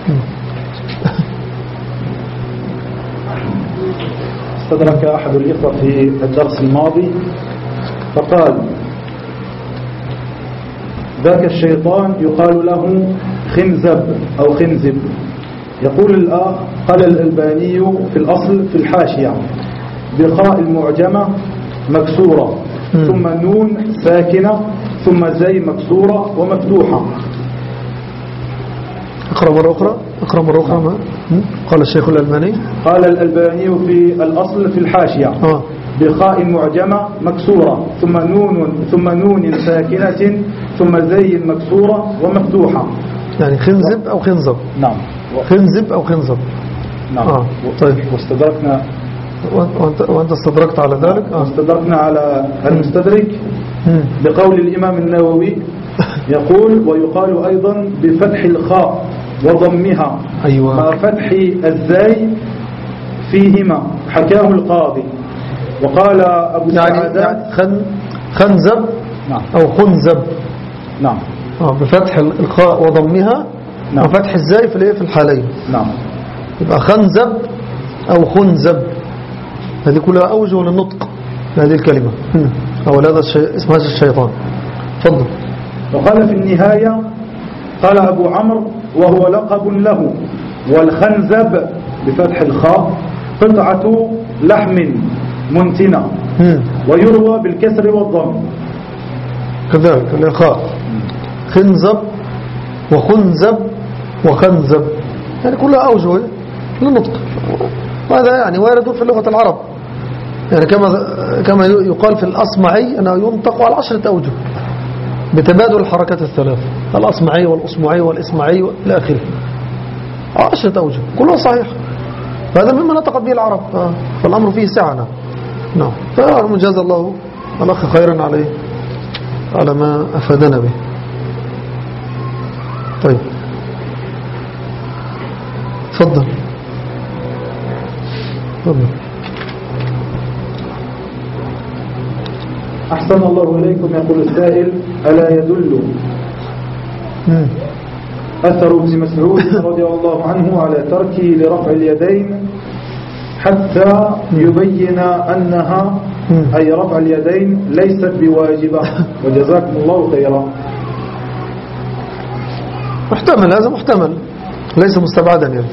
استدرك أحد الإخوة في الدرس الماضي فقال: ذاك الشيطان يقال له خنزب أو خنزب. يقول الآخ: قال الألباني في الأصل في الحاشية بخاء المعجمة مكسورة ثم نون ساكنة ثم زي مكسورة ومفتوحة. اقرأ مرة أخرى ما قال الشيخ الألباني. قال الألباني في الأصل في الحاشية بخاء معجمة مكسورة ثم نون ساكنة ثم زي مكسورة ومفتوحة. يعني خنزب أو خنزب. نعم. خنزب أو خنزب. نعم. طيب. واستدركنا وأنت استدركت على ذلك. استدركنا على المستدرك بقول الإمام النووي يقول: ويقال أيضا بفتح الخاء وضمها مع فتح الزاي فيهما، حكاه القاضي. وقال أبو سعادات خنزب أو خنزب. نعم. بفتح الخاء وضمها وفتح الزاي في الحالين. نعم. يبقى خنزب أو خنزب، هذه كلها أوجه للنطق هذه الكلمة. أو هذا اسم هذا الشيطان. تفضل. وقال في النهاية قال أبو عمرو: وهو لقب له، والخنزب بفتح الخاء قطعة لحم منتنة ويروى بالكسر والضم كذلك الخاء. خنزب وخنزب وخنزب، يعني كلها أوجه للنطق، وهذا يعني وارد في لغة العرب، يعني كما يقال في الأصمعي أنه ينطق على 10 أوجه بتبادل الحركات الثلاث، الأصمعي والأصمعي والإسمعي إلى آخره، 10 أوجه كلها صحيح. فهذا مما نطقت به العرب، فالأمر فيه سعة. نعم. فمجاز الله الأخ خيرا عليه على ما أفادنا به. طيب تفضل. أحسن الله إليكم. يقول السائل: ألا يدل أثر ابن مسعود رضي الله عنه على تركه لرفع اليدين حتى يبين أنها أي رفع اليدين ليست بواجبة؟ وجزاكم الله خيرا. محتمل، هذا محتمل ليس مستبعدا يعني.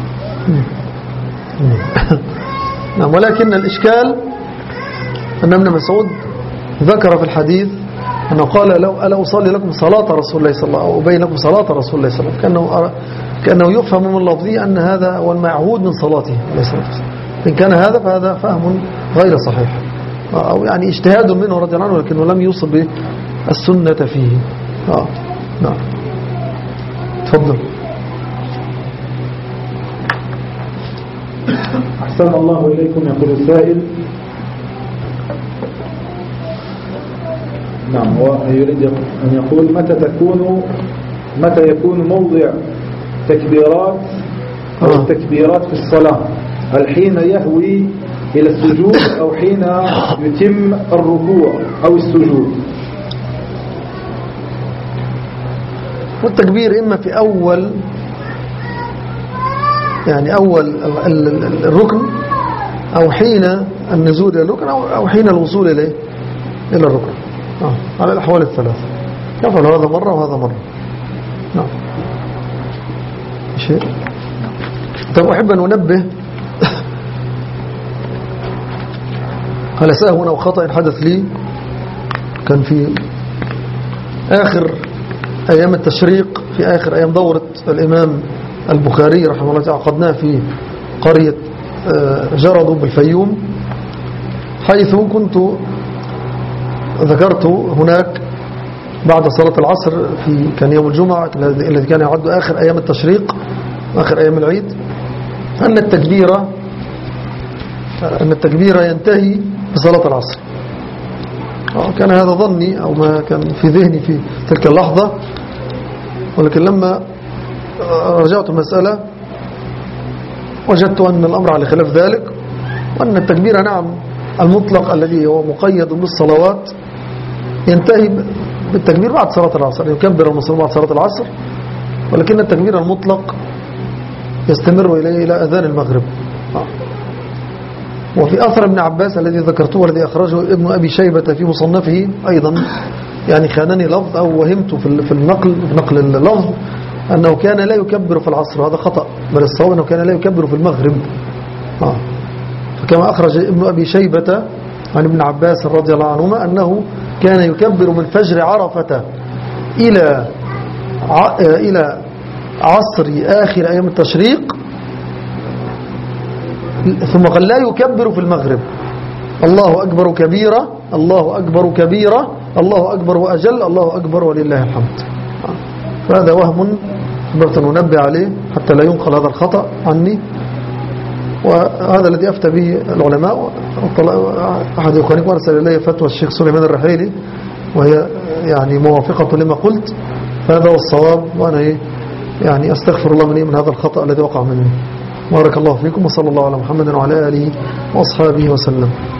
نعم. ولكن الإشكال أن ابن مسعود ذكر في الحديث أنه قال: لو ألا أصلي لكم صلاة رسول الله صلى الله عليه وسلم أو أبين لكم صلاة رسول الله صلى الله عليه وسلم، كأنه يفهم من لفظه أن هذا هو المعهود من صلاته عليه الصلاة والسلام. إن كان هذا فهذا فهم غير صحيح، أو يعني اجتهاد منه رضي الله عنه، ولكنه لم يوصل بالسنة فيه. نعم. تفضل. أحسن الله إليكم. يقول السائل: نعم، ويريد أن يقول: متى يكون موضع تكبيرات أو التكبيرات في الصلاة؟ هل حين يهوي إلى السجود أو حين يتم الركوع أو السجود؟ والتكبير إما في أول الركن، أو حين النزول إلى الركن، أو حين الوصول إلى الركن، على الأحوال الثلاثة. يفعل هذا مرة وهذا مرة. نعم. شيء. طب أحب أن أنبه على سهو أو خطأ حدث لي، كان في آخر أيام التشريق، في آخر أيام دورة الإمام البخاري رحمه الله تعالى، عقدناه في قرية جردو بالفيوم، حيث كنت ذكرت هناك بعد صلاة العصر كان يوم الجمعة الذي كان يعد آخر أيام التشريق، آخر أيام العيد، أن التكبير ينتهي بصلاة العصر. كان هذا ظني أو ما كان في ذهني في تلك اللحظة، ولكن لما رجعت المسألة وجدت أن الأمر على خلاف ذلك، وأن التكبير نعم المطلق الذي هو مقيد بالصلوات ينتهي بالتكبير بعد صلاة العصر، يكبر المصلي بعد صلاة العصر، ولكن التكبير المطلق يستمر إلى أذان المغرب. وفي أثر ابن عباس الذي ذكرته والذي أخرجه ابن أبي شيبة في مصنفه أيضا، يعني خانني لفظ أو وهمت في نقل اللفظ أنه كان لا يكبر في العصر، هذا خطأ، بل الصواب أنه كان لا يكبر في المغرب. فكما أخرج ابن أبي شيبة عن ابن عباس رضي الله عنهما أنه كان يكبر من فجر عرفة إلى عصر آخر أيام التشريق، ثم قال لا يكبر في المغرب. الله أكبر كبيرة، الله أكبر كبيرة، الله أكبر وأجل، الله أكبر ولله الحمد. فهذا وهم حبرت أن ننبه عليه حتى لا ينقل هذا الخطأ عني، وهذا الذي أفتى به العلماء. أحد إخوانكم أرسل إلي فتوى الشيخ سليمان الرحيلي وهي يعني موافقة لما قلت، فهذا هو الصواب، وأنا يعني أستغفر الله مني من هذا الخطأ الذي وقع مني. بارك الله فيكم، وصلى الله على محمد وعلى آله وأصحابه وسلم.